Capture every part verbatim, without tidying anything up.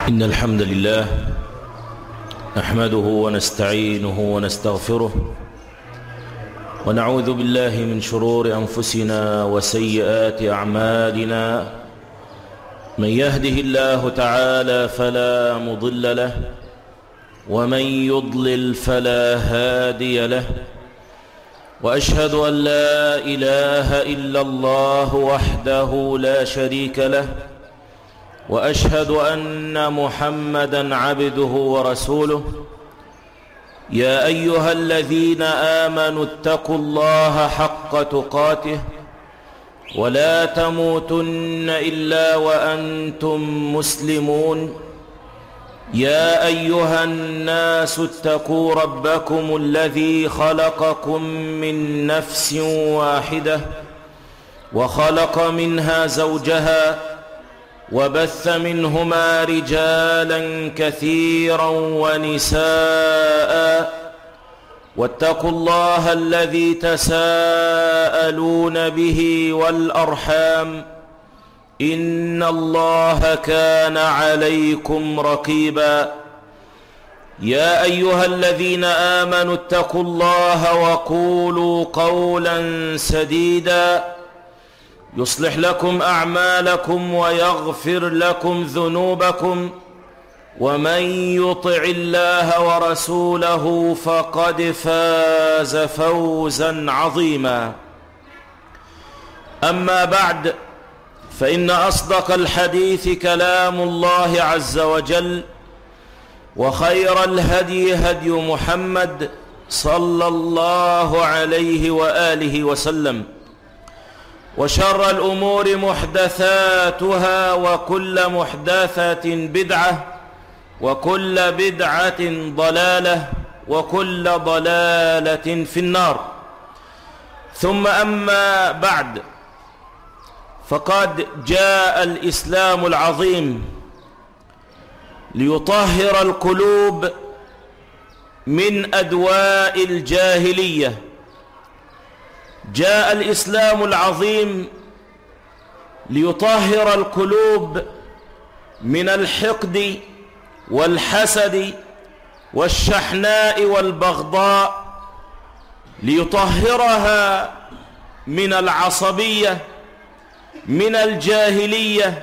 إن الحمد لله نحمده ونستعينه ونستغفره ونعوذ بالله من شرور أنفسنا وسيئات أعمالنا. من يهده الله تعالى فلا مضل له ومن يضلل فلا هادي له، وأشهد أن لا إله إلا الله وحده لا شريك له، وأشهد أن محمدًا عبده ورسوله. يا أيها الذين آمنوا اتقوا الله حق تقاته ولا تموتن إلا وأنتم مسلمون. يا أيها الناس اتقوا ربكم الذي خلقكم من نفس واحدة وخلق منها زوجها وبث منهما رجالا كثيرا ونساء، واتقوا الله الذي تساءلون به والأرحام إن الله كان عليكم رقيبا. يا أيها الذين آمنوا اتقوا الله وقولوا قولا سديدا يصلح لكم أعمالكم ويغفر لكم ذنوبكم، ومن يطع الله ورسوله فقد فاز فوزا عظيما. أما بعد، فإن أصدق الحديث كلام الله عز وجل، وخير الهدي هدي محمد صلى الله عليه وآله وسلم، وشر الأمور محدثاتها، وكل محدثة بدعة، وكل بدعة ضلالة، وكل ضلالة في النار. ثم أما بعد، فقد جاء الإسلام العظيم ليطهر القلوب من أدواء الجاهلية. جاء الإسلام العظيم ليطهر القلوب من الحقد والحسد والشحناء والبغضاء، ليطهرها من العصبية، من الجاهلية،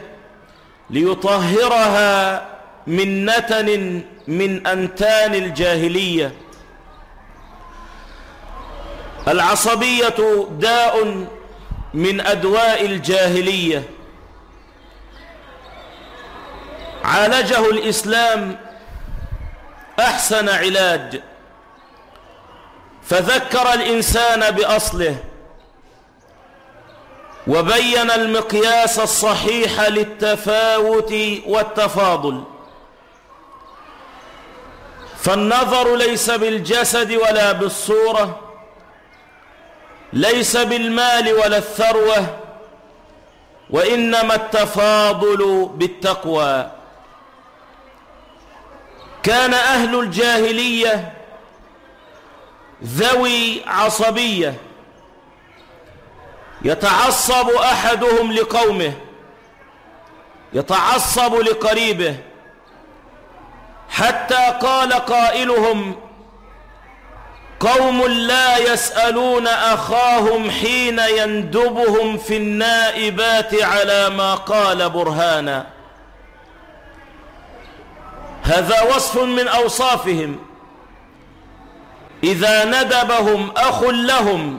ليطهرها من نتن من أنتان الجاهلية. العصبية داء من أدواء الجاهلية، عالجه الإسلام أحسن علاج، فذكر الإنسان بأصله، وبين المقياس الصحيح للتفاوت والتفاضل. فالنظر ليس بالجسد ولا بالصورة، ليس بالمال ولا الثروة، وإنما التفاضل بالتقوى. كان أهل الجاهلية ذوي عصبية، يتعصب أحدهم لقومه، يتعصب لقريبه، حتى قال قائلهم: قوم لا يسألون أخاهم حين يندبهم في النائبات على ما قال برهانا. هذا وصف من أوصافهم. إذا ندبهم أخ لهم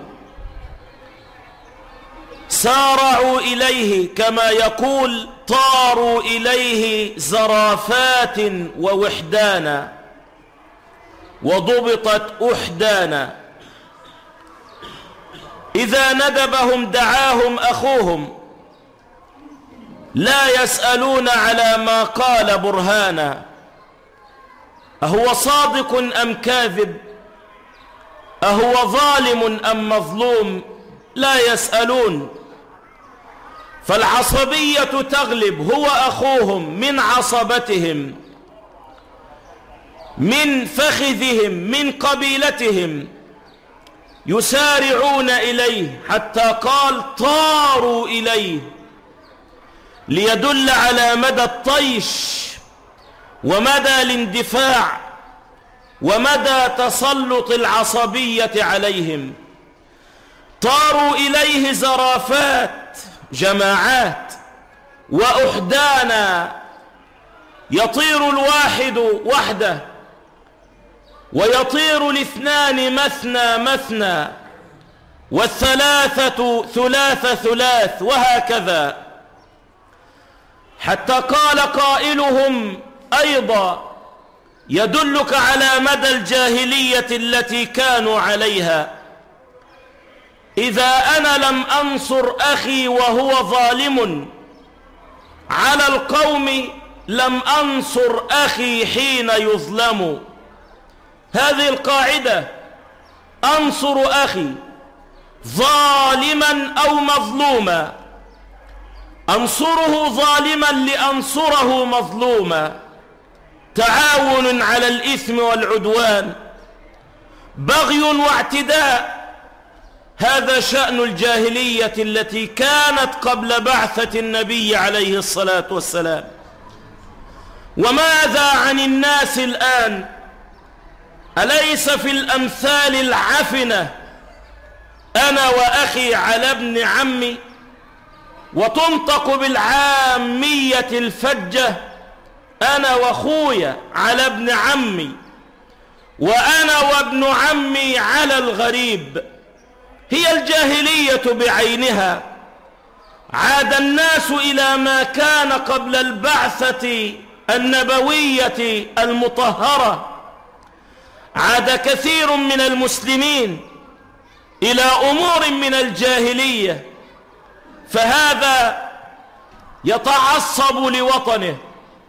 سارعوا إليه، كما يقول طاروا إليه زرافات ووحدانا، وضبطت أحدانا. إذا ندبهم دعاهم أخوهم، لا يسألون على ما قال برهانا، أهو صادق أم كاذب، أهو ظالم أم مظلوم، لا يسألون. فالعصبية تغلب، هو أخوهم من عصبتهم، من فخذهم، من قبيلتهم، يسارعون إليه، حتى قال طاروا إليه، ليدل على مدى الطيش ومدى الاندفاع ومدى تسلط العصبية عليهم. طاروا إليه زرافات جماعات وأحدانا، يطير الواحد وحده ويطير الاثنان مثنى مثنى والثلاثة ثلاث ثلاث وهكذا، حتى قال قائلهم أيضا يدلك على مدى الجاهلية التي كانوا عليها: إذا أنا لم أنصر أخي وهو ظالم على القوم لم أنصر أخي حين يظلم. هذه القاعدة: أنصر أخي ظالما أو مظلوما، أنصره ظالما لأنصره مظلوما، تعاون على الإثم والعدوان، بغي واعتداء. هذا شأن الجاهلية التي كانت قبل بعثة النبي عليه الصلاة والسلام. وماذا عن الناس الآن؟ أليس في الأمثال العفنة أنا وأخي على ابن عمي، وتنطق بالعامية الفجة أنا وأخويا على ابن عمي، وأنا وابن عمي على الغريب. هي الجاهلية بعينها. عاد الناس إلى ما كان قبل البعثة النبوية المطهرة. عاد كثير من المسلمين إلى أمور من الجاهلية، فهذا يتعصب لوطنه،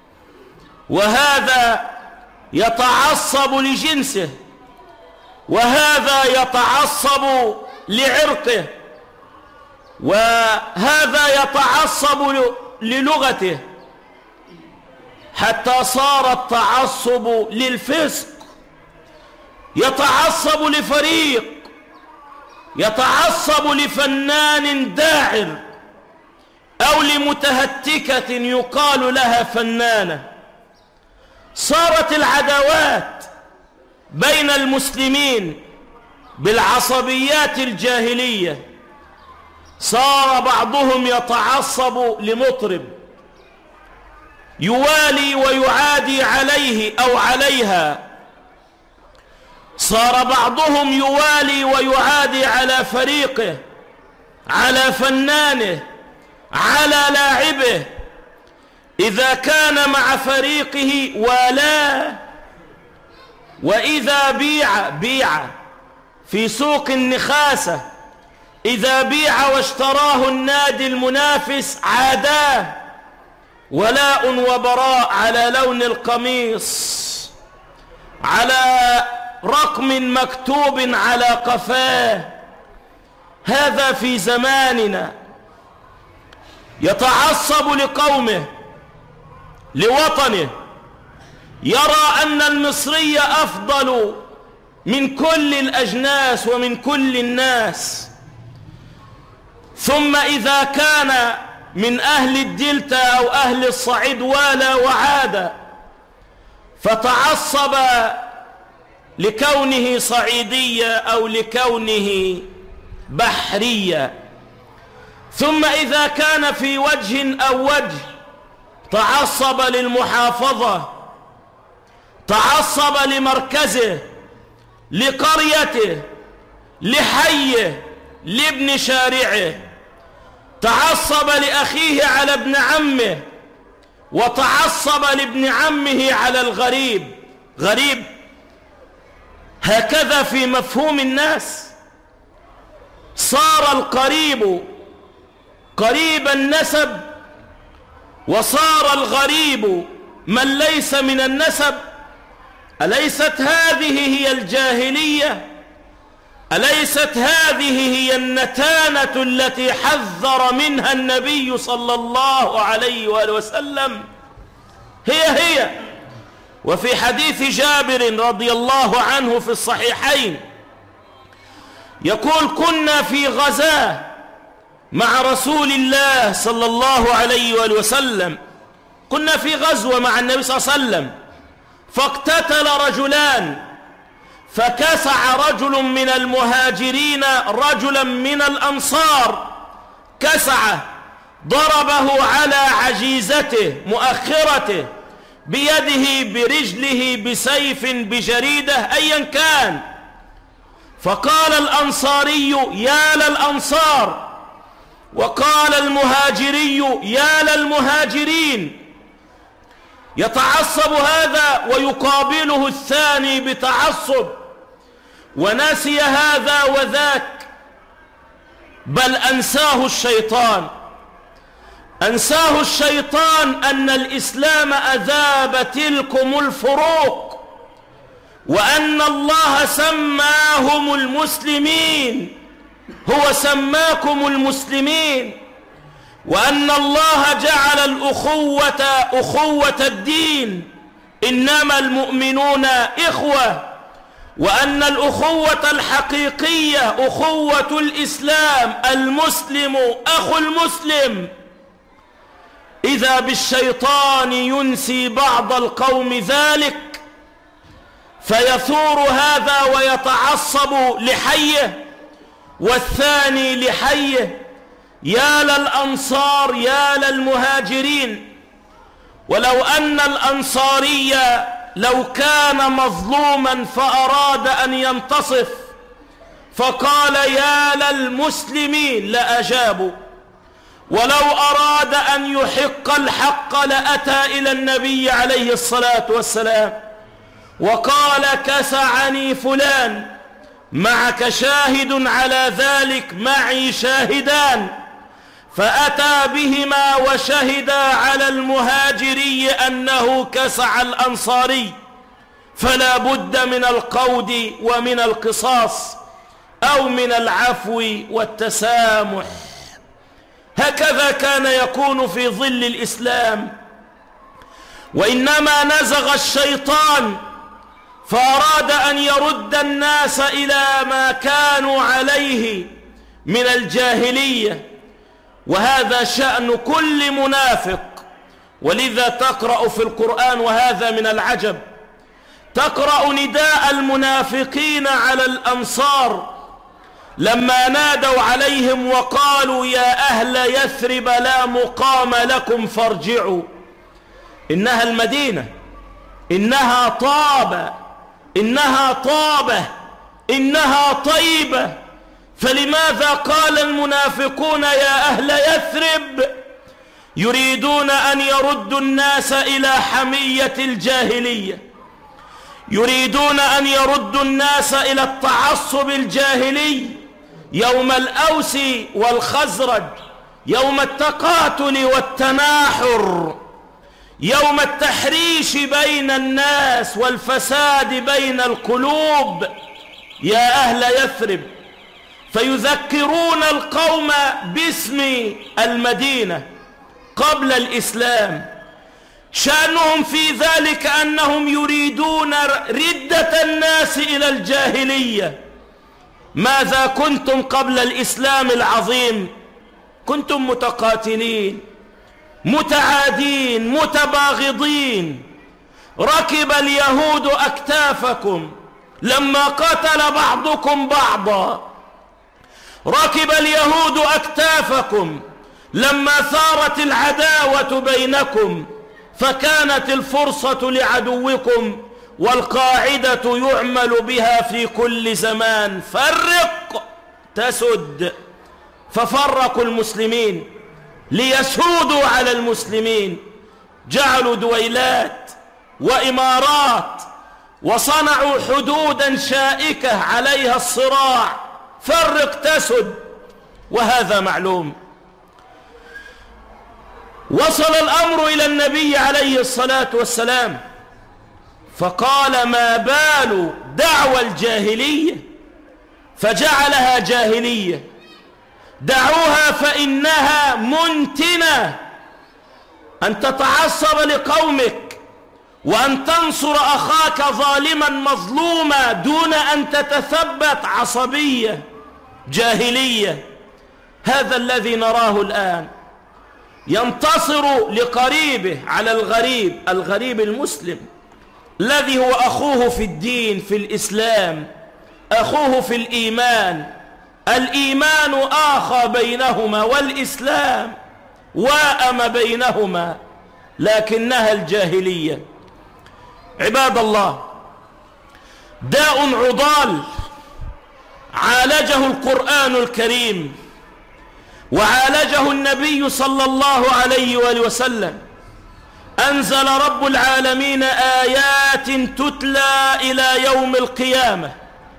وهذا يتعصب لجنسه، وهذا يتعصب لعرقه، وهذا يتعصب للغته، حتى صار التعصب للفسق. يتعصب لفريق، يتعصب لفنان داعر أو لمتهتكة يقال لها فنانة. صارت العداوات بين المسلمين بالعصبيات الجاهلية. صار بعضهم يتعصب لمطرب يوالي ويعادي عليه أو عليها، صار بعضهم يوالي ويعادي على فريقه، على فنانه، على لاعبه. إذا كان مع فريقه والاه، وإذا بيع بيع في سوق النخاسة، إذا بيع واشتراه النادي المنافس عاداه. ولاء وبراء على لون القميص، على رقم مكتوب على قفاه. هذا في زماننا. يتعصب لقومه، لوطنه، يرى أن المصري أفضل من كل الأجناس ومن كل الناس. ثم إذا كان من أهل الدلتا أو أهل الصعيد والى وعاد، فتعصب لكونه صعيدية أو لكونه بحرية. ثم إذا كان في وجه أو وجه تعصب للمحافظة، تعصب لمركزه، لقريته، لحيه، لابن شارعه. تعصب لأخيه على ابن عمه، وتعصب لابن عمه على الغريب. غريب هكذا في مفهوم الناس. صار القريب قريب النسب، وصار الغريب من ليس من النسب. أليست هذه هي الجاهلية؟ أليست هذه هي النتانة التي حذر منها النبي صلى الله عليه وآله وسلم؟ هي هي. وفي حديث جابر رضي الله عنه في الصحيحين يقول: كنا في غزاة مع رسول الله صلى الله عليه وآله وسلم، كنا في غزوة مع النبي صلى الله عليه وسلم، فاقتتل رجلان، فكسع رجل من المهاجرين رجلا من الأنصار، كسعه، ضربه على عجيزته مؤخرته بيده برجله بسيف بجريدة أيا كان. فقال الأنصاري يا للأنصار، وقال المهاجري يا للمهاجرين، يتعصب هذا ويقابله الثاني بتعصب، ونسي هذا وذاك، بل أنساه الشيطان. أنساه الشيطان أن الإسلام أذاب تلكم الفروق، وأن الله سماهم المسلمين، هو سماكم المسلمين، وأن الله جعل الأخوة أخوة الدين، إنما المؤمنون إخوة، وأن الأخوة الحقيقية أخوة الإسلام، المسلم أخو المسلم. إذا بالشيطان ينسي بعض القوم ذلك، فيثور هذا ويتعصب لحيه والثاني لحيه، يا للأنصار يا للمهاجرين. ولو أن الأنصاري لو كان مظلوما فأراد أن ينتصف فقال يا للمسلمين لأجابوا، ولو أراد أن يحق الحق لأتى إلى النبي عليه الصلاة والسلام وقال كسعني فلان، معك شاهد على ذلك؟ معي شاهدان. فأتى بهما وشهدا على المهاجري أنه كسع الأنصاري، فلا بد من القود ومن القصاص أو من العفو والتسامح. هكذا كان يكون في ظل الإسلام. وإنما نزغ الشيطان فأراد أن يرد الناس إلى ما كانوا عليه من الجاهلية، وهذا شأن كل منافق. ولذا تقرأ في القرآن، وهذا من العجب، تقرأ نداء المنافقين على الأنصار لما نادوا عليهم وقالوا يا أهل يثرب لا مقام لكم فارجعوا. إنها المدينة، إنها طابة، إنها طابة، إنها طيبة. فلماذا قال المنافقون يا أهل يثرب؟ يريدون أن يردوا الناس إلى حمية الجاهلية، يريدون أن يردوا الناس إلى التعصب الجاهلي، يوم الأوس والخزرج، يوم التقاتل والتناحر، يوم التحريش بين الناس والفساد بين القلوب. يا أهل يثرب، فيذكرون القوم باسم المدينة قبل الإسلام. شأنهم في ذلك أنهم يريدون ردة الناس إلى الجاهلية. ماذا كنتم قبل الإسلام العظيم؟ كنتم متقاتلين، متعادين، متباغضين. ركب اليهود أكتافكم لما قتل بعضكم بعضا، ركب اليهود أكتافكم لما ثارت العداوة بينكم، فكانت الفرصة لعدوكم والقاعدة يعمل بها في كل زمان: فرق تسد. ففرقوا المسلمين ليسودوا على المسلمين، جعلوا دويلات وإمارات وصنعوا حدودا شائكة عليها الصراع، فرق تسد، وهذا معلوم. وصل الأمر إلى النبي عليه الصلاة والسلام فقال ما بال دعوى الجاهلية فجعلها جاهلية؟ دعوها فإنها منتنة. أن تتعصب لقومك وأن تنصر أخاك ظالما مظلوما دون أن تتثبت، عصبية، جاهلية. هذا الذي نراه الآن. ينتصر لقريبه على الغريب، الغريب المسلم الذي هو أخوه في الدين، في الإسلام، أخوه في الإيمان. الإيمان آخى بينهما والإسلام واءم بينهما، لكنها الجاهلية. عباد الله، داء عضال عالجه القرآن الكريم وعالجه النبي صلى الله عليه وآله وسلم. أنزل رب العالمين آيات تتلى إلى يوم القيامة،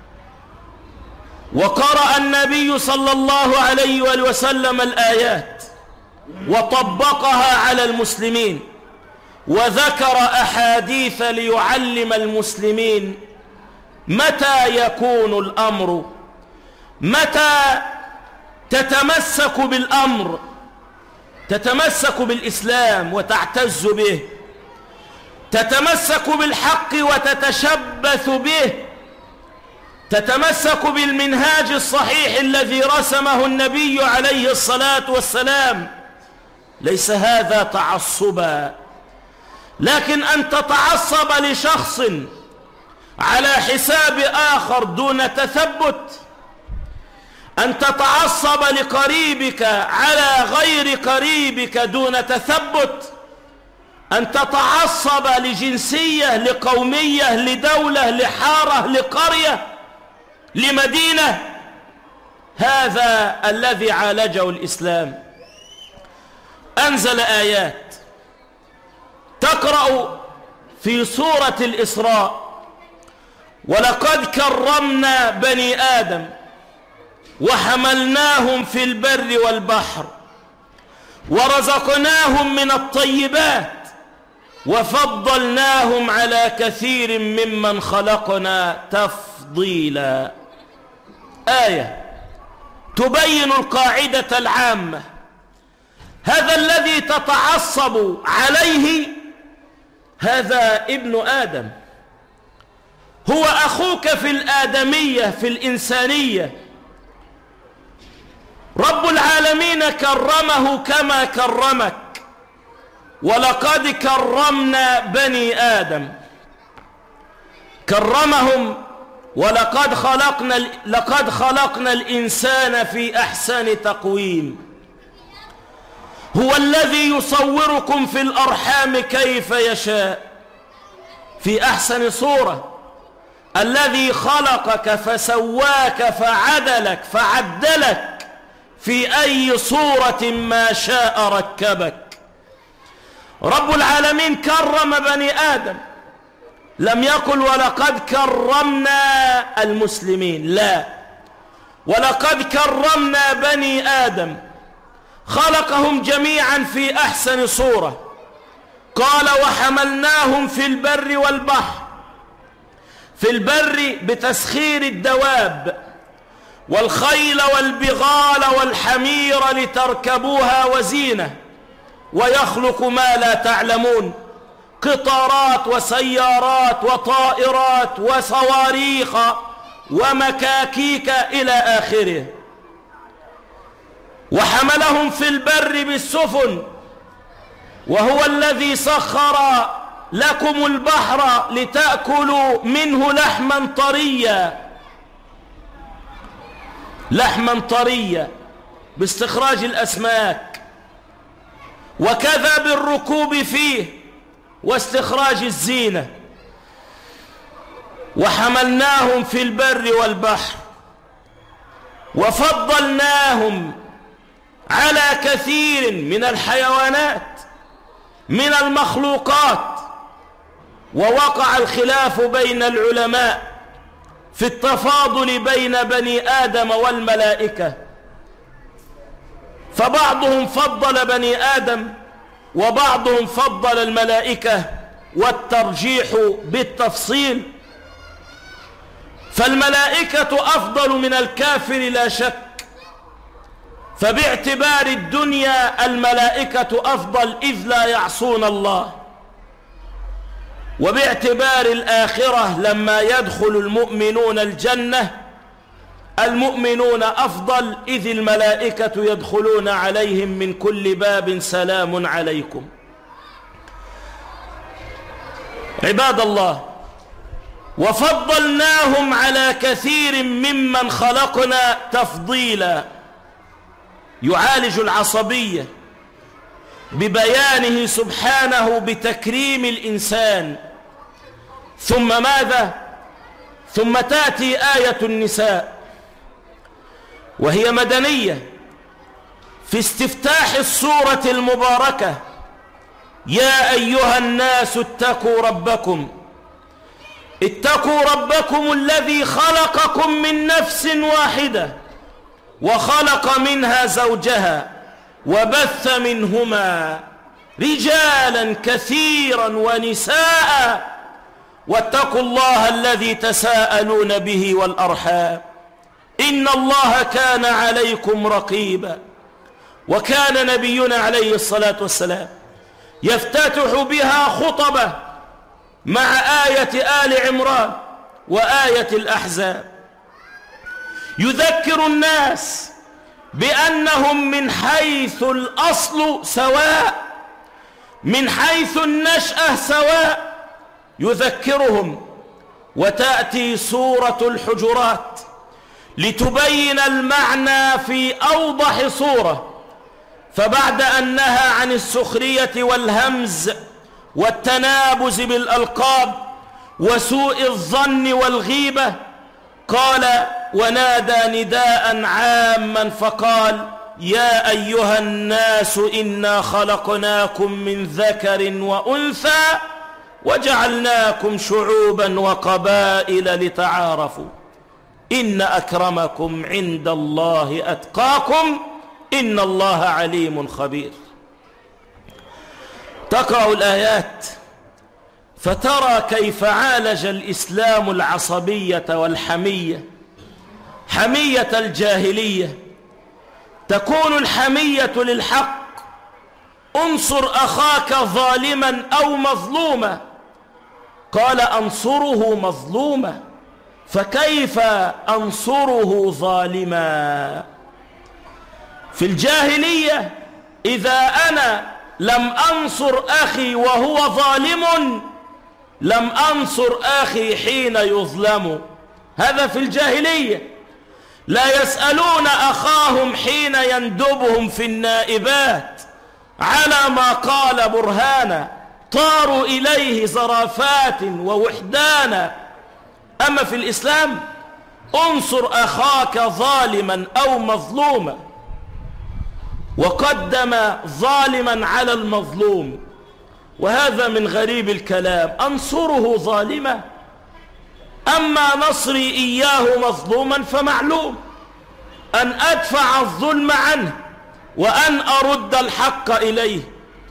وقرأ النبي صلى الله عليه وآله وسلم الآيات وطبقها على المسلمين، وذكر أحاديث ليعلم المسلمين متى يكون الأمر، متى تتمسك بالأمر، تتمسك بالإسلام وتعتز به، تتمسك بالحق وتتشبث به، تتمسك بالمنهاج الصحيح الذي رسمه النبي عليه الصلاة والسلام. ليس هذا تعصبا، لكن أن تتعصب لشخص على حساب آخر دون تثبت، أن تتعصب لقريبك على غير قريبك دون تثبت، أن تتعصب لجنسية، لقومية، لدولة، لحارة، لقرية، لمدينة. هذا الذي عالجه الإسلام. أنزل آيات تقرأ في سورة الإسراء: ولقد كرمنا بني آدم وحملناهم في البر والبحر ورزقناهم من الطيبات وفضلناهم على كثير ممن خلقنا تفضيلا. آية تبين القاعدة العامة. هذا الذي تتعصب عليه هذا ابن آدم، هو أخوك في الآدمية، في الإنسانية. رب العالمين كرمه كما كرمك. ولقد كرمنا بني آدم، كرمهم. ولقد خلقنا لقد خلقنا الإنسان في أحسن تقويم. هو الذي يصوركم في الأرحام كيف يشاء في أحسن صورة. الذي خلقك فسواك فعدلك فعدلك في أي صورة ما شاء ركبك. رب العالمين كرم بني آدم، لم يقل ولقد كرمنا المسلمين، لا، ولقد كرمنا بني آدم، خلقهم جميعا في أحسن صورة. قال وحملناهم في البر والبحر. في البر بتسخير الدواب والخيل والبغال والحمير لتركبوها وزينة، ويخلق ما لا تعلمون، قطارات وسيارات وطائرات وصواريخ ومكاكيك إلى آخره. وحملهم في البر بالسفن، وهو الذي سخر لكم البحر لتأكلوا منه لحما طريا، لحما طريا باستخراج الأسماك، وكذا بالركوب فيه واستخراج الزينة. وحملناهم في البر والبحر وفضلناهم على كثير من الحيوانات من المخلوقات. ووقع الخلاف بين العلماء في التفاضل بين بني آدم والملائكة، فبعضهم فضل بني آدم وبعضهم فضل الملائكة، والترجيح بالتفصيل. فالملائكة أفضل من الكافر لا شك، فباعتبار الدنيا الملائكة أفضل إذ لا يعصون الله، وباعتبار الآخرة لما يدخل المؤمنون الجنة المؤمنون أفضل إذ الملائكة يدخلون عليهم من كل باب سلام عليكم. عباد الله، وفضلناهم على كثير ممن خلقنا تفضيلا. يعالج العصبية ببيانه سبحانه بتكريم الإنسان. ثم ماذا؟ ثم تأتي آية النساء وهي مدنية في استفتاح السورة المباركة: يا أيها الناس اتقوا ربكم اتقوا ربكم الذي خلقكم من نفس واحدة وخلق منها زوجها وبث منهما رجالا كثيرا ونساء واتقوا الله الذي تساءلون به والأرحام إن الله كان عليكم رقيبا. وكان نبينا عليه الصلاة والسلام يفتتح بها خطبة مع آية آل عمران وآية الأحزاب، يذكر الناس بأنهم من حيث الأصل سواء، من حيث النشأة سواء، يذكرهم. وتأتي سورة الحجرات لتبين المعنى في أوضح صورة. فبعد أن نهى عن السخرية والهمز والتنابز بالألقاب وسوء الظن والغيبة، قال: ونادى نداء عاما فقال: يا أيها الناس إنا خلقناكم من ذكر وأنثى وجعلناكم شعوبا وقبائل لتعارفوا إن أكرمكم عند الله أتقاكم إن الله عليم خبير. تقرأ الآيات فترى كيف عالج الإسلام العصبية والحمية. حمية الجاهلية تكون الحمية للحق: انصر أخاك ظالما أو مظلوما. قال: أنصره مظلوما، فكيف أنصره ظالما؟ في الجاهلية إذا أنا لم أنصر أخي وهو ظالم لم أنصر أخي حين يظلم. هذا في الجاهلية. لا يسألون أخاهم حين يندبهم في النائبات على ما قال برهانا، طاروا إليه زرافات ووحدانا. أما في الإسلام انصر أخاك ظالما أو مظلوما، وقدم ظالما على المظلوم. وهذا من غريب الكلام، أنصره ظالما. أما نصري إياه مظلوما فمعلوم أن أدفع الظلم عنه وأن أرد الحق إليه.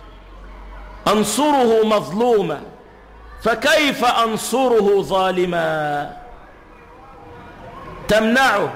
أنصره مظلوما، فكيف أنصره ظالما؟ تمنعه،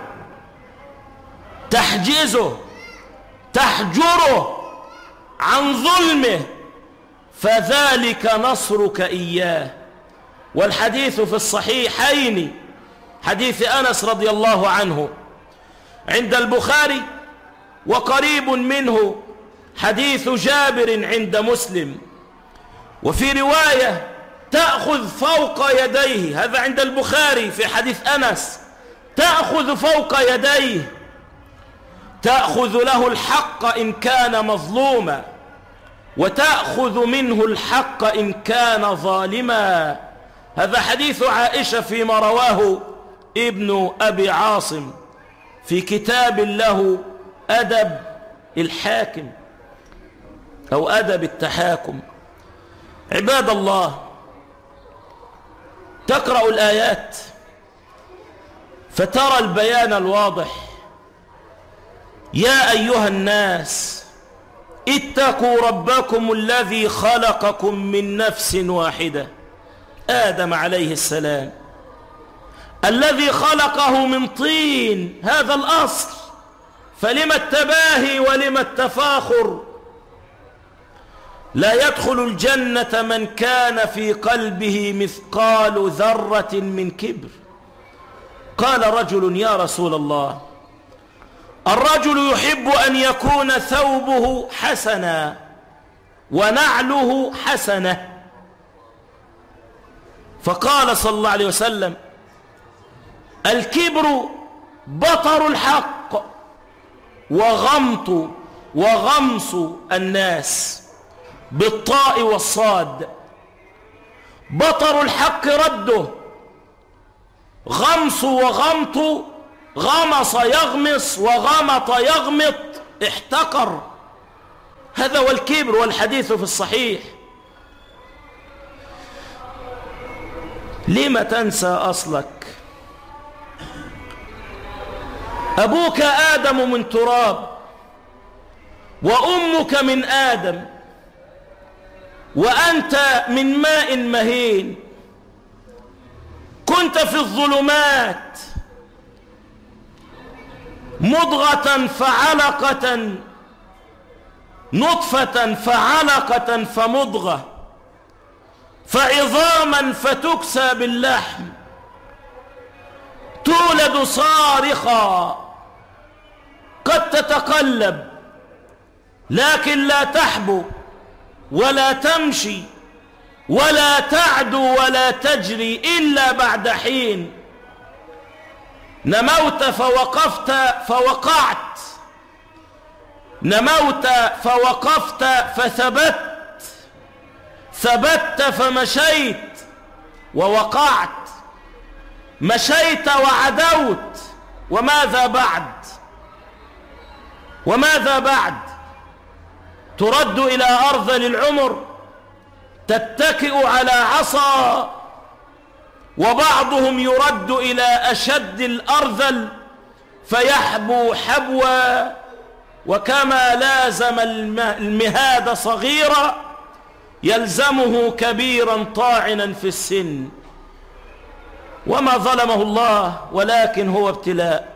تحجزه، تحجره عن ظلمه، فذلك نصرك إياه. والحديث في الصحيحين حديث أنس رضي الله عنه عند البخاري، وقريب منه حديث جابر عند مسلم. وفي رواية تأخذ فوق يديه، هذا عند البخاري في حديث أنس، تأخذ فوق يديه، تأخذ له الحق إن كان مظلوما، وتأخذ منه الحق إن كان ظالما. هذا حديث عائشة فيما رواه ابن أبي عاصم في كتاب له أدب الحاكم أو أدب التحاكم. عباد الله، تقرأ الآيات فترى البيان الواضح: يا أيها الناس اتقوا ربكم الذي خلقكم من نفس واحدة، آدم عليه السلام، الذي خلقه من طين، هذا الأصل، فلما التباهي ولما التفاخر؟ لا يدخل الجنة من كان في قلبه مثقال ذرة من كبر. قال رجل: يا رسول الله، الرجل يحب أن يكون ثوبه حسنا ونعله حسنة. فقال صلى الله عليه وسلم: الكبر بطر الحق وغمط وغمص الناس، بالطاء والصاد. بطر الحق رده، غمص وغمط، غمص يغمص وغمط يغمط، احتقر. هذا هو الكبر، والحديث في الصحيح. لما تنسى أصلك؟ أبوك آدم من تراب، وأمك من آدم، وأنت من ماء مهين. كنت في الظلمات مضغة فعلقة، نطفة فعلقة فمضغة، فعظاما فتكسى باللحم، تولد صارخا قد تتقلب، لكن لا تحبو ولا تمشي ولا تعدو ولا تجري إلا بعد حين. نموت فوقفت فوقعت، نموت فوقفت فثبت، ثبت فمشيت ووقعت، مشيت وعدوت، وماذا بعد؟ وماذا بعد؟ ترد إلى أرذل العمر، تتكئ على عصا، وبعضهم يرد إلى أشد الأرذل فيحبو حبوا، وكما لازم المهاد صغيرا يلزمه كبيرا طاعنا في السن. وما ظلمه الله، ولكن هو ابتلاء.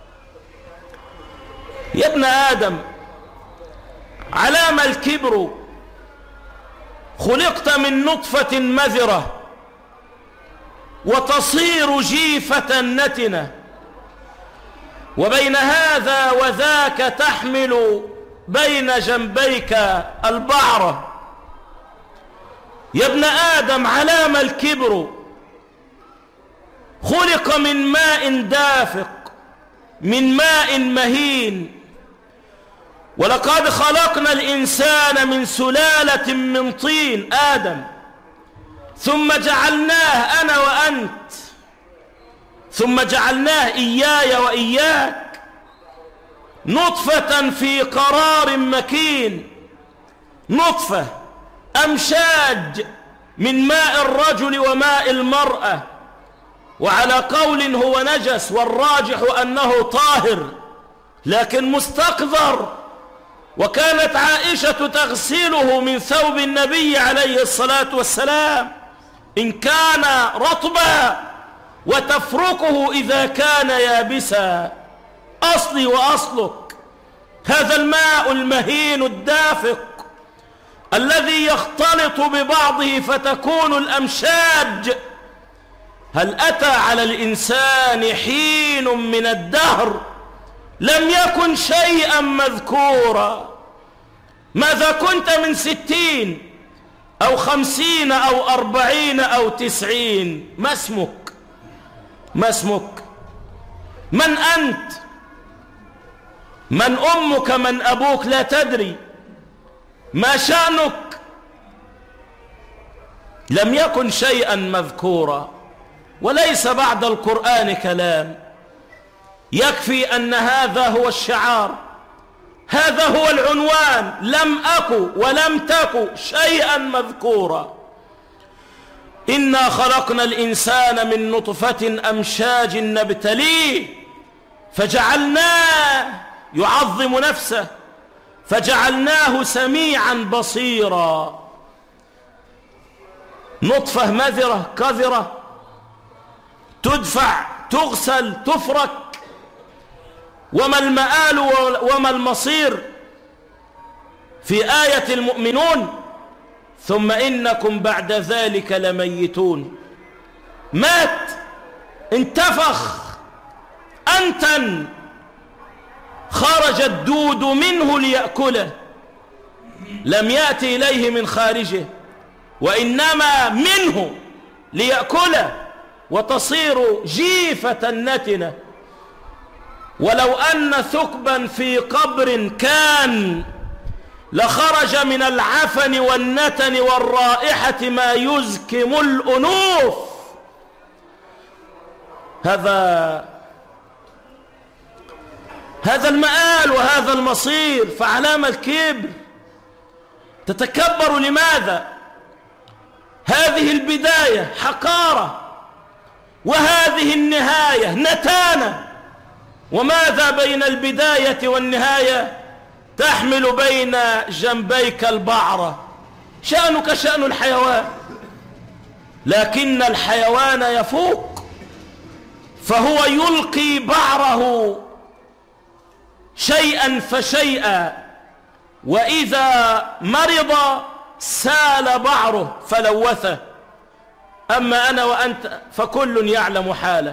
يا ابن آدم، علام الكبر؟ خلقت من نطفة مذرة وتصير جيفة نتنة، وبين هذا وذاك تحمل بين جنبيك البعرة. يا ابن آدم، علام الكبر؟ خلق من ماء دافق، من ماء مهين، ولقد خلقنا الإنسان من سلالة من طين، آدم، ثم جعلناه أنا وأنت، ثم جعلناه إياي وإياك نطفة في قرار مكين، نطفة أمشاج من ماء الرجل وماء المرأة، وعلى قول هو نجس، والراجح أنه طاهر لكن مستقذر. وكانت عائشة تغسله من ثوب النبي عليه الصلاة والسلام إن كان رطبا، وتفركه إذا كان يابسا. أصلي وأصلك هذا الماء المهين الدافق الذي يختلط ببعضه فتكون الأمشاج. هل أتى على الإنسان حين من الدهر لم يكن شيئا مذكورا؟ ماذا كنت من ستين أو خمسين أو أربعين أو تسعين؟ ما اسمك؟ ما اسمك؟ من أنت؟ من أمك؟ من أبوك؟ لا تدري. ما شأنك؟ لم يكن شيئا مذكورا. وليس بعد القرآن كلام، يكفي أن هذا هو الشعار، هذا هو العنوان: لم أكن ولم تكن شيئا مذكورا. إنا خلقنا الإنسان من نطفة أمشاج نبتليه فجعلناه، يعظم نفسه، فجعلناه سميعا بصيرا. نطفة مذرة كذرة، تدفع، تغسل، تفرك، وما المآل وما المصير؟ في آية المؤمنون: ثم إنكم بعد ذلك لميتون. مات، انتفخ، أنتا خرج الدود منه ليأكله، لم يأتي إليه من خارجه وإنما منه ليأكله وتصير جيفة نتنة. ولو أن ثقبا في قبر كان لخرج من العفن والنتن والرائحة ما يزكم الأنوف. هذا هذا المآل وهذا المصير، فعلام الكبر تتكبر لماذا؟ هذه البداية حقارة وهذه النهاية نتانة. وماذا بين البداية والنهاية؟ تحمل بين جنبيك البعرة، شأنك شأن الحيوان، لكن الحيوان يفوق، فهو يلقي بعره شيئا فشيئا، وإذا مرض سال بعره فلوثه. أما أنا وأنت فكل يعلم حاله.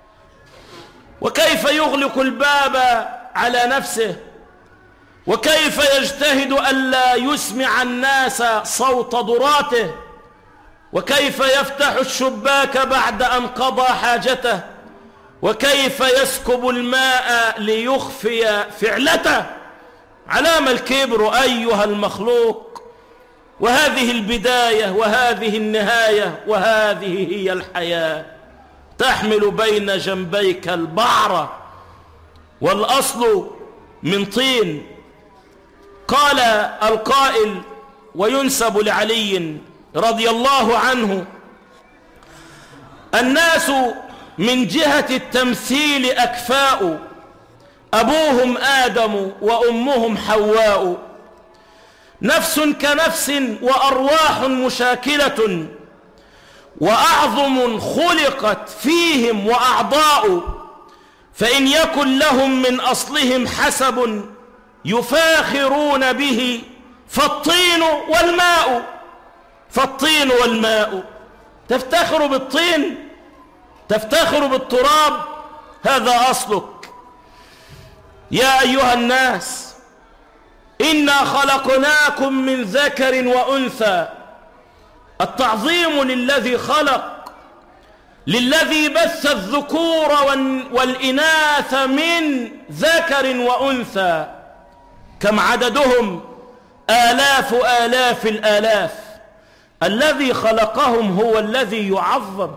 وكيف يغلق الباب على نفسه، وكيف يجتهد ألا يسمع الناس صوت ضراته، وكيف يفتح الشباك بعد أن قضى حاجته، وكيف يسكب الماء ليخفي فعلته. علام الكبر أيها المخلوق. وهذه البداية وهذه النهاية وهذه هي الحياة، تحمل بين جنبيك البعرة، والأصل من طين. قال القائل وينسب لعلي رضي الله عنه: الناس من جهة التمثيل أكفاء، أبوهم آدم وأمهم حواء، نفس كنفس وأرواح مشاكلة، وأعظم خلقت فيهم وأعضاء، فإن يكن لهم من أصلهم حسب يفاخرون به فالطين والماء. فالطين والماء، تفتخر بالطين، تفتخر بالتراب، هذا أصلك. يا أيها الناس إنا خلقناكم من ذكر وأنثى. التعظيم للذي خلق، للذي بث الذكور والإناث من ذكر وأنثى. كم عددهم؟ آلاف آلاف الآلاف. الذي خلقهم هو الذي يعظم.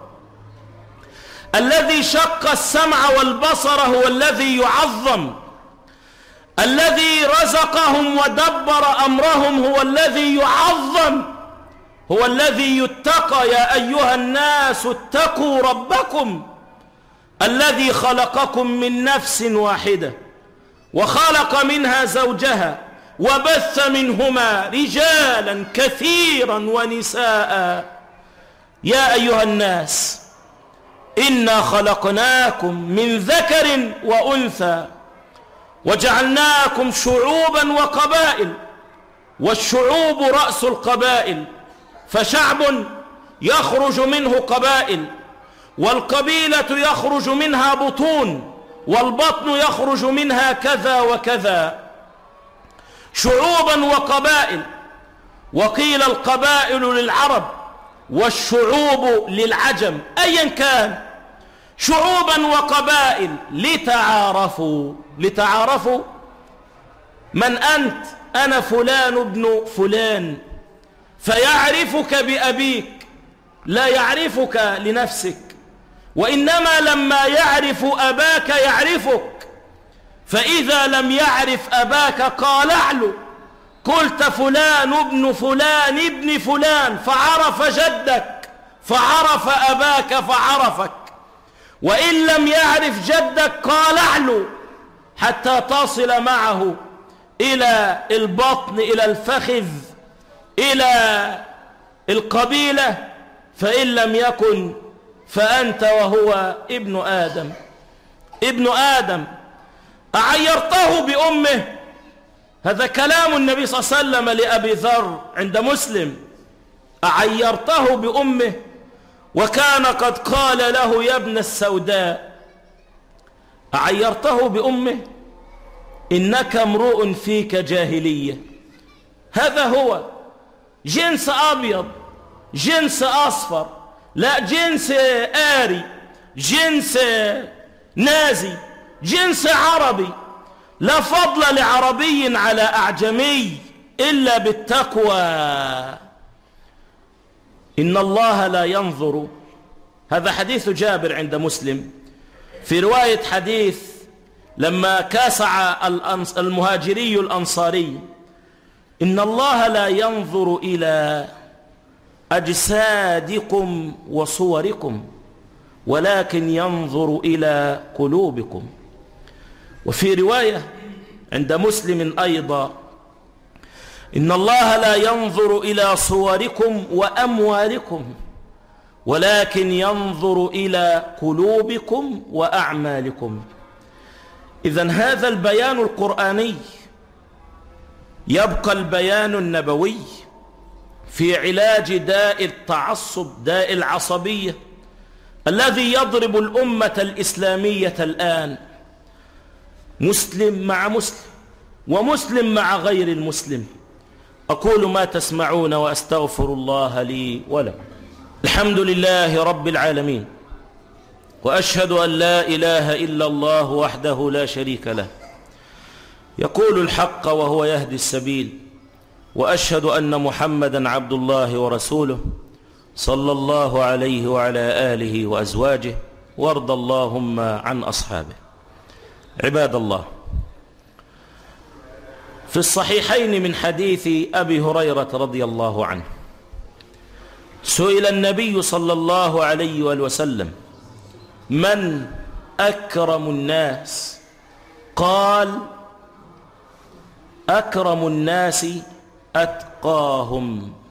الذي شق السمع والبصر هو الذي يعظم. الذي رزقهم ودبر أمرهم هو الذي يعظم. هو الذي يتقى. يا أيها الناس اتقوا ربكم الذي خلقكم من نفس واحدة وخلق منها زوجها وبث منهما رجالا كثيرا ونساء. يا أيها الناس إنا خلقناكم من ذكر وأنثى وجعلناكم شعوبا وقبائل، والشعوب رأس القبائل، فشعب يخرج منه قبائل، والقبيلة يخرج منها بطون، والبطن يخرج منها كذا وكذا. شعوبا وقبائل. وقيل القبائل للعرب والشعوب للعجم، أيا كان، شعوبا وقبائل لتعارفوا. لتعارفوا. من أنت؟ أنا فلان ابن فلان، فيعرفك بأبيك، لا يعرفك لنفسك، وإنما لما يعرف أباك يعرفك. فإذا لم يعرف أباك قال اعلو، قلت فلان ابن فلان ابن فلان، فعرف جدك فعرف أباك فعرفك. وإن لم يعرف جدك قال اعلو حتى تصل معه إلى البطن، إلى الفخذ، إلى القبيلة. فإن لم يكن فأنت وهو ابن آدم. ابن آدم أعيرته بأمه. هذا كلام النبي صلى الله عليه وسلم لأبي ذر عند مسلم. أعيرته بأمه، وكان قد قال له: يا ابن السوداء أعيرته بأمه؟ إنك امرؤ فيك جاهلية. هذا هو جنس أبيض، جنس أصفر، لا جنس آري، جنس نازي، جنس عربي. لا فضل لعربي على أعجمي إلا بالتقوى. إن الله لا ينظر، هذا حديث جابر عند مسلم في رواية حديث لما كاسع المهاجري الأنصاري: إن الله لا ينظر إلى أجسادكم وصوركم ولكن ينظر إلى قلوبكم. وفي رواية عند مسلم أيضا: إن الله لا ينظر إلى صوركم وأموالكم ولكن ينظر إلى قلوبكم وأعمالكم. إذن هذا البيان القرآني يبقى البيان النبوي في علاج داء التعصب، داء العصبية الذي يضرب الأمة الإسلامية الآن، مسلم مع مسلم ومسلم مع غير المسلم. أقول ما تسمعون وأستغفر الله لي ولكم. الحمد لله رب العالمين، وأشهد أن لا إله إلا الله وحده لا شريك له، يقول الحق وهو يهدي السبيل، وأشهد أن محمدا عبد الله ورسوله صلى الله عليه وعلى آله وأزواجه، وارض اللهم عن أصحابه. عباد الله، في الصحيحين من حديث أبي هريرة رضي الله عنه سئل النبي صلى الله عليه وسلم: من أكرم الناس؟ قال: أكرم الناس أتقاهم.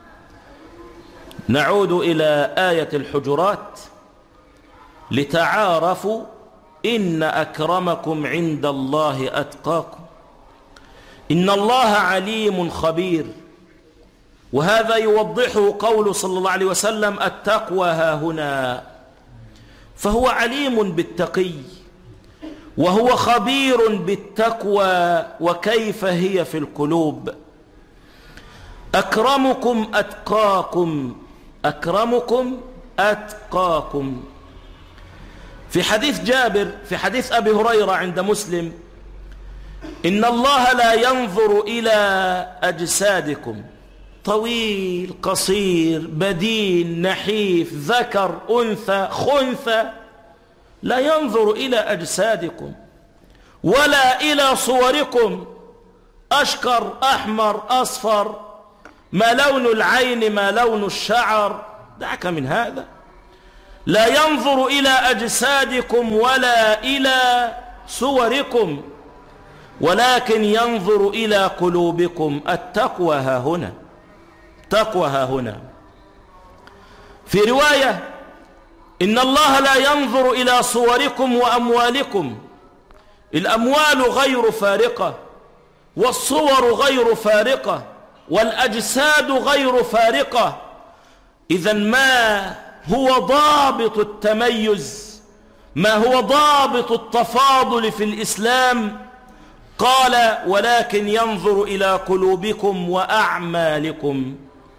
نعود إلى آية الحجرات: لتعارفوا إن أكرمكم عند الله أتقاكم إن الله عليم خبير. وهذا يوضحه قول صلى الله عليه وسلم: التقوى ها هنا. فهو عليم بالتقي وهو خبير بالتقوى وكيف هي في القلوب. أكرمكم أتقاكم، أكرمكم أتقاكم. في حديث جابر، في حديث أبي هريرة عند مسلم: إن الله لا ينظر إلى أجسادكم، طويل قصير بدين نحيف ذكر أنثى خنثى، لا ينظر إلى أجسادكم ولا إلى صوركم، أشقر أحمر أصفر، ما لون العين ما لون الشعر، دعك من هذا. لا ينظر إلى أجسادكم ولا إلى صوركم ولكن ينظر إلى قلوبكم. التقوى ها هنا، تقوى ها هنا. في رواية: إن الله لا ينظر إلى صوركم وأموالكم. الأموال غير فارقة والصور غير فارقة والأجساد غير فارقة. إذن ما هو ضابط التميز؟ ما هو ضابط التفاضل في الإسلام؟ قال: ولكن ينظر إلى قلوبكم وأعمالكم.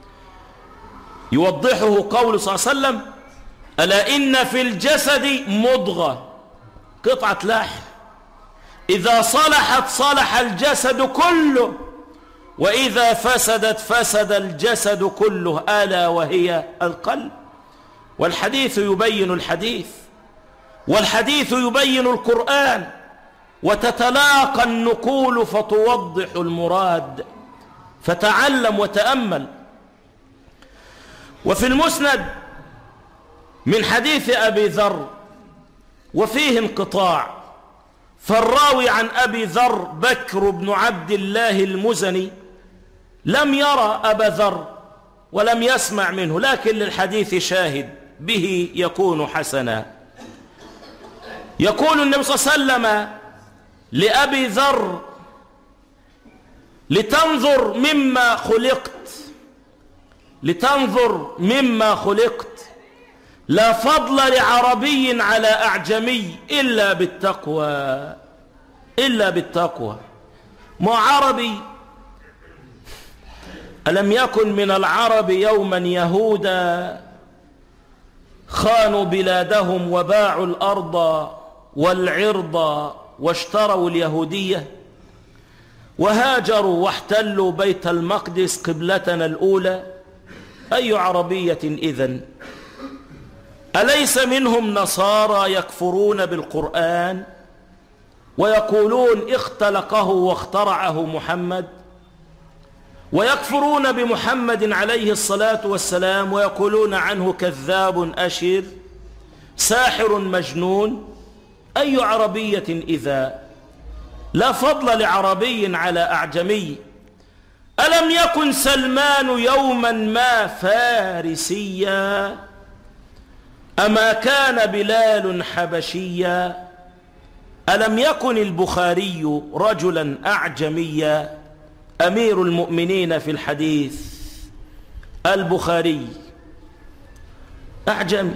يوضحه قول صلى الله عليه وسلم: ألا إن في الجسد مضغة، قطعة لحم، إذا صلحت صلح الجسد كله وإذا فسدت فسد الجسد كله، ألا وهي القلب. والحديث يبين الحديث، والحديث يبين القرآن، وتتلاقى النقول فتوضح المراد. فتعلم وتأمل. وفي المسند من حديث أبي ذر وفيه انقطاع، فالراوي عن أبي ذر بكر بن عبد الله المزني لم يرى أبا ذر ولم يسمع منه، لكن للحديث شاهد به يكون حسنا. يقول النبي صلى الله عليه وسلم لأبي ذر: لتنظر مما خلقت، لتنظر مما خلقت، لا فضل لعربي على أعجمي إلا بالتقوى، إلا بالتقوى. ما عربي، ألم يكن من العرب يوما يهودا خانوا بلادهم وباعوا الأرض والعرض واشتروا اليهودية وهاجروا واحتلوا بيت المقدس قبلتنا الأولى؟ أي عربية إذن؟ أليس منهم نصارى يكفرون بالقرآن ويقولون اختلقه واخترعه محمد، ويكفرون بمحمد عليه الصلاة والسلام ويقولون عنه كذاب أشر ساحر مجنون؟ أي عربية إذا؟ لا فضل لعربي على أعجمي. ألم يكن سلمان يوما ما فارسيا؟ أما كان بلال حبشيا؟ ألم يكن البخاري رجلا أعجميا؟ أمير المؤمنين في الحديث البخاري أعجمي،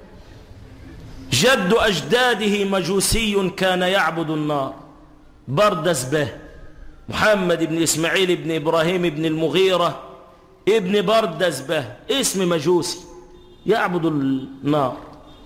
جد أجداده مجوسي كان يعبد النار، بردس به، محمد بن إسماعيل بن إبراهيم بن المغيرة ابن بردس به، اسم مجوسي يعبد النار.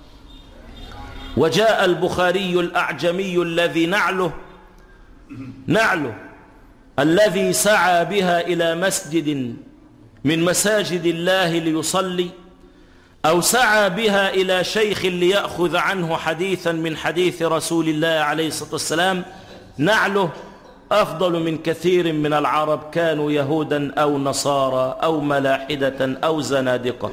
وجاء البخاري الأعجمي الذي نعله نعله الذي سعى بها إلى مسجد من مساجد الله ليصلي، أو سعى بها إلى شيخ ليأخذ عنه حديثا من حديث رسول الله عليه الصلاة والسلام، نعله أفضل من كثير من العرب كانوا يهودا أو نصارى أو ملاحدة أو زنادقة.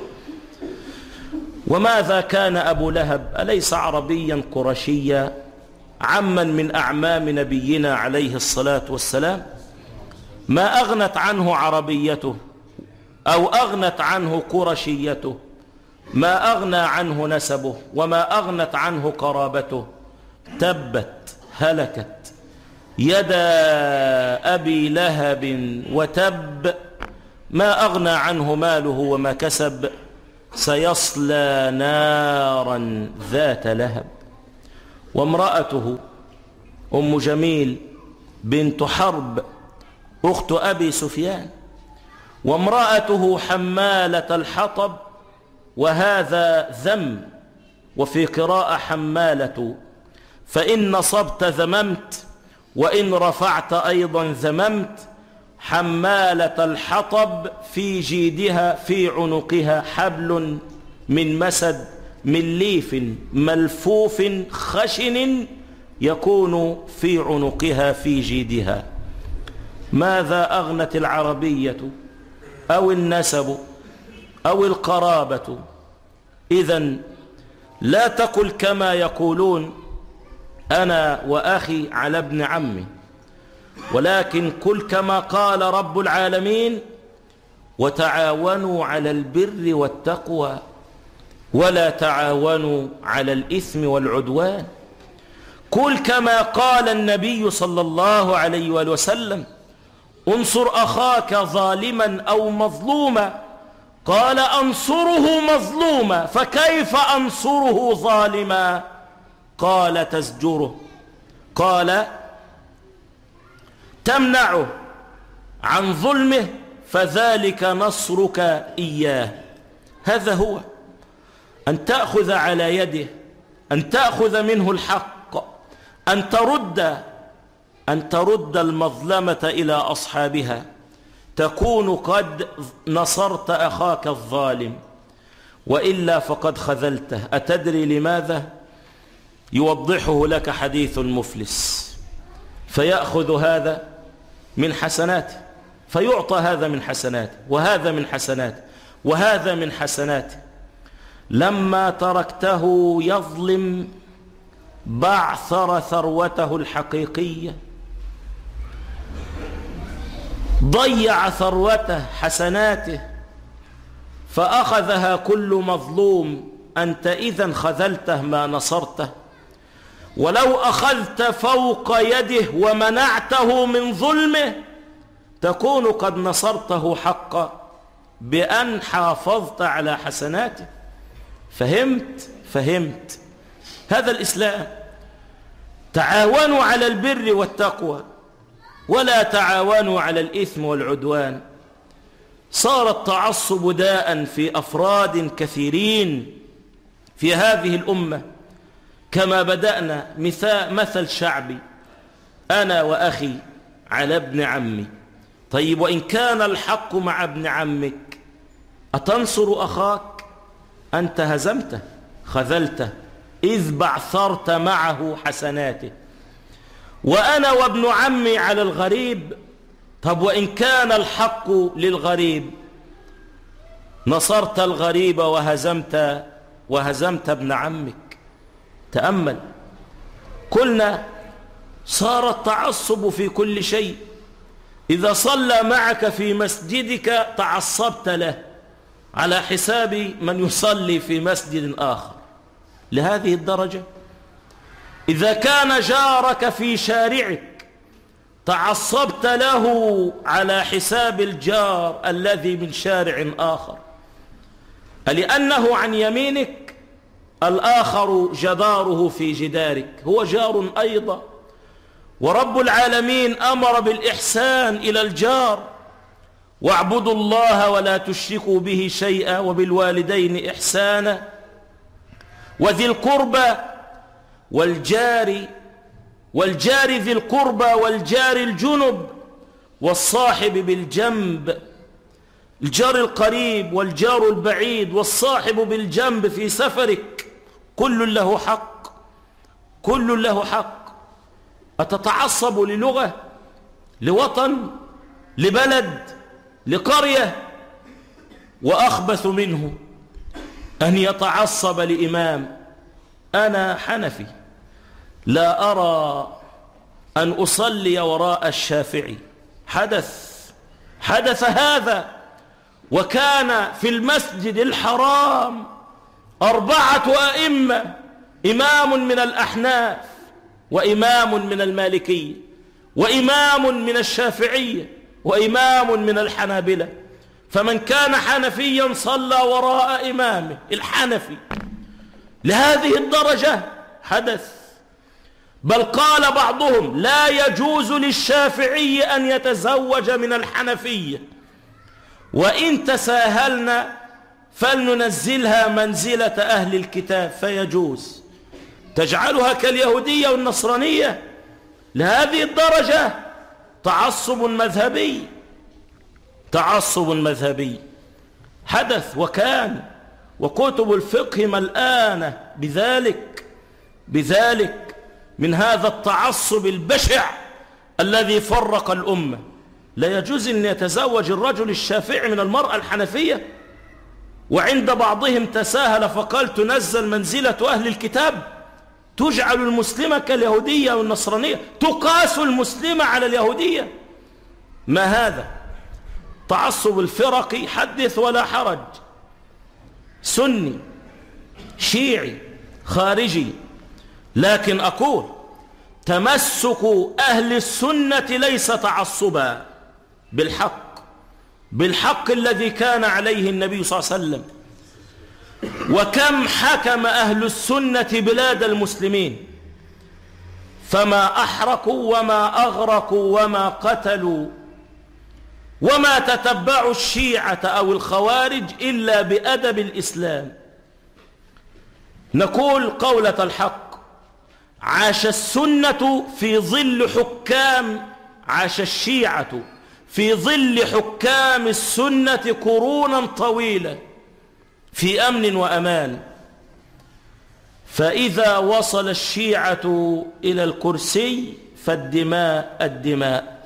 وماذا كان أبو لهب؟ أليس عربيا قرشيا عما من أعمام نبينا عليه الصلاة والسلام؟ ما أغنت عنه عربيته أو أغنت عنه قرشيته، ما أغنى عنه نسبه وما أغنت عنه قرابته. تبت هلكت يدا أبي لهب وتب، ما أغنى عنه ماله وما كسب، سيصلى نارا ذات لهب. وامرأته أم جميل بنت حرب أخت أبي سفيان، وامرأته حمالة الحطب، وهذا ذم، وفي قراءة حمالة، فإن نصبت ذممت وإن رفعت أيضا ذممت. حمالة الحطب في جيدها في عنقها حبل من مسد من ليف ملفوف خشن يكون في عنقها في جيدها. ماذا أغنت العربية أو النسب أو القرابة؟ إذن لا تقل كما يقولون أنا وأخي على ابن عمي، ولكن قل كما قال رب العالمين وتعاونوا على البر والتقوى ولا تعاونوا على الإثم والعدوان. قل كما قال النبي صلى الله عليه وآله وسلم انصر أخاك ظالما أو مظلوما، قال أنصره مظلوما فكيف أنصره ظالما؟ قال تزجره، قال تمنعه عن ظلمه فذلك نصرك إياه. هذا هو أن تأخذ على يده، أن تأخذ منه الحق، أن ترد أن ترد المظلمة إلى أصحابها، تكون قد نصرت أخاك الظالم، وإلا فقد خذلته. أتدري لماذا؟ يوضحه لك حديث المفلس، فيأخذ هذا من حسناته فيعطى هذا من حسناته وهذا من حسناته وهذا من حسناته. لما تركته يظلم بعثر ثروته الحقيقية، ضيع ثروته حسناته فأخذها كل مظلوم. أنت إذن خذلته ما نصرته. ولو أخذت فوق يده ومنعته من ظلمه تكون قد نصرته حقا بأن حافظت على حسناته. فهمت فهمت هذا الإسلام. تعاونوا على البر والتقوى ولا تعاونوا على الإثم والعدوان. صار التعصب داء في أفراد كثيرين في هذه الأمة. كما بدأنا مثال مثل شعبي: أنا وأخي على ابن عمي. طيب وإن كان الحق مع ابن عمك أتنصر أخاك؟ أنت هزمته خذلته إذ بعثرت معه حسناته. وأنا وابن عمي على الغريب. طب وإن كان الحق للغريب نصرت الغريب وهزمت وهزمت ابن عمك. تأمل. قلنا صار التعصب في كل شيء. إذا صلى معك في مسجدك تعصبت له على حساب من يصلي في مسجد آخر. لهذه الدرجة. إذا كان جارك في شارعك تعصبت له على حساب الجار الذي من شارع آخر. لأنه عن يمينك الآخر جداره في جدارك، هو جار أيضا. ورب العالمين أمر بالإحسان إلى الجار: واعبدوا الله ولا تشركوا به شيئا وبالوالدين إحسانا وذي القربى والجار والجار ذي القربى والجار الجنب والصاحب بالجنب. الجار القريب والجار البعيد والصاحب بالجنب في سفرك كل له حق، كل له حق. أتتعصب للغة، لوطن، لبلد، لقرية؟ وأخبث منه أن يتعصب لإمام. أنا حنفي لا أرى أن أصلي وراء الشافعي. حدث حدث هذا. وكان في المسجد الحرام أربعة أئمة: إمام من الأحناف، وإمام من المالكية، وإمام من الشافعية، وإمام من الحنابلة. فمن كان حنفيا صلى وراء إمامه الحنفي. لهذه الدرجة حدث. بل قال بعضهم: لا يجوز للشافعي أن يتزوج من الحنفية، وإن تساهلنا فلننزلها منزلة أهل الكتاب فيجوز. تجعلها كاليهودية والنصرانية. لهذه الدرجة تعصب مذهبي، تعصب مذهبي حدث وكان. وكتب الفقه ملآنة بذلك بذلك من هذا التعصب البشع الذي فرق الأمة. لا يجوز أن يتزوج الرجل الشافعي من المرأة الحنفية، وعند بعضهم تساهل فقال تنزل منزلة أهل الكتاب. تجعل المسلمة كاليهودية والنصرانية، تقاس المسلمة على اليهودية. ما هذا؟ تعصب الفرق حدث ولا حرج. سني، شيعي، خارجي. لكن أقول تمسك أهل السنة ليس تعصبا بالحق، بالحق الذي كان عليه النبي صلى الله عليه وسلم. وكم حكم أهل السنة بلاد المسلمين فما أحرقوا وما أغرقوا وما قتلوا وما تتبعوا الشيعة أو الخوارج إلا بأدب الإسلام. نقول قولة الحق: عاش السنة في ظل حكام عاش الشيعة في ظل حكام السنة قرونا طويلة في أمن وأمان. فإذا وصل الشيعة إلى الكرسي فالدماء الدماء.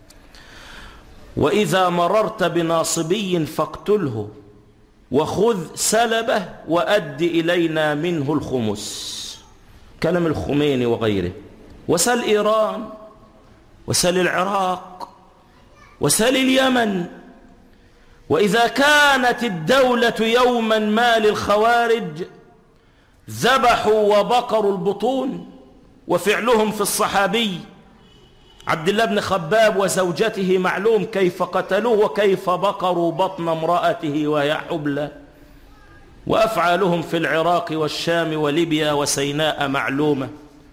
وإذا مررت بناصبي فاقتله وخذ سلبه وأد إلينا منه الخمس. كلام الخميني وغيره. وسل إيران، وسل العراق، وسل اليمن. وإذا كانت الدولة يوما ما للخوارج ذبحوا وبقروا البطون. وفعلهم في الصحابي عبد الله بن خباب وزوجته معلوم كيف قتلوه وكيف بقروا بطن امرأته وهي حبلى. وأفعالهم في العراق والشام وليبيا وسيناء معلومة.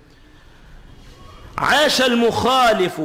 عاش المخالف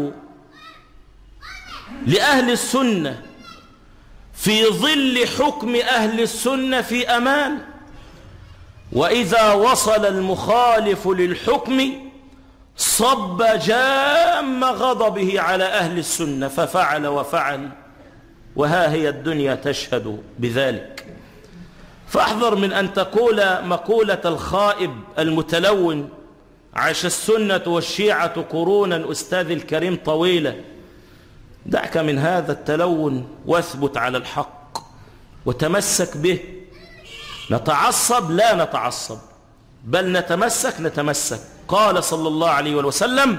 لأهل السنة في ظل حكم أهل السنة في أمان، وإذا وصل المخالف للحكم صب جام غضبه على أهل السنة ففعل وفعل، وها هي الدنيا تشهد بذلك. فاحذر من أن تقول مقولة الخائب المتلون: عاش السنة والشيعة قرونا أستاذ الكريم طويلة. دعك من هذا التلون واثبت على الحق وتمسك به. نتعصب؟ لا نتعصب، بل نتمسك نتمسك. قال صلى الله عليه وسلم: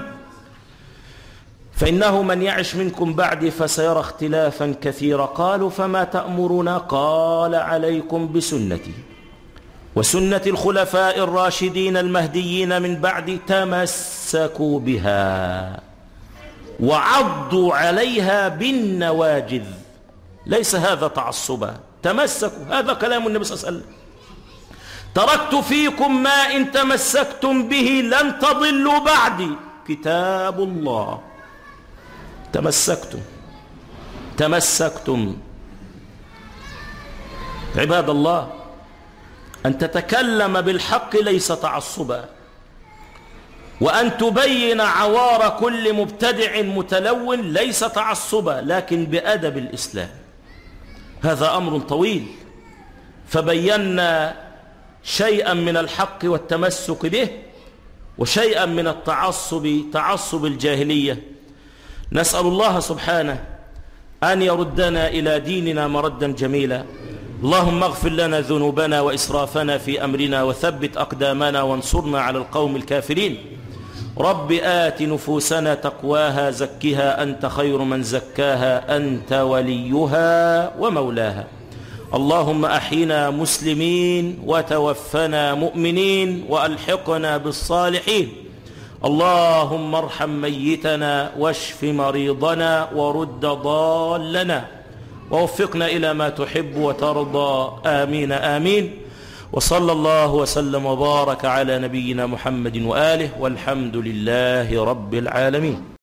فإنه من يعش منكم بعدي فسيرى اختلافا كثيرا. قالوا: فما تأمرنا؟ قال: عليكم بسنتي وسنة الخلفاء الراشدين المهديين من بعدي، تمسكوا بها وعضوا عليها بالنواجذ. ليس هذا تعصبا، تمسكوا. هذا كلام النبي صلى الله عليه وسلم: تركت فيكم ما إن تمسكتم به لن تضلوا بعدي، كتاب الله. تمسكتم تمسكتم عباد الله، أن تتكلم بالحق ليس تعصبا، وأن تبين عوار كل مبتدع متلون ليس تعصبا، لكن بأدب الإسلام. هذا أمر طويل، فبينا شيئا من الحق والتمسك به، وشيئا من التعصب تعصب الجاهلية. نسأل الله سبحانه أن يردنا إلى ديننا مردا جميلا. اللهم اغفر لنا ذنوبنا وإسرافنا في أمرنا وثبت أقدامنا وانصرنا على القوم الكافرين. رب آت نفوسنا تقواها زكها أنت خير من زكاها أنت وليها ومولاها. اللهم أحينا مسلمين وتوفنا مؤمنين وألحقنا بالصالحين. اللهم ارحم ميتنا واشف مريضنا ورد ضالنا ووفقنا إلى ما تحب وترضى، آمين آمين. وصلى الله وسلم وبارك على نبينا محمد وآله، والحمد لله رب العالمين.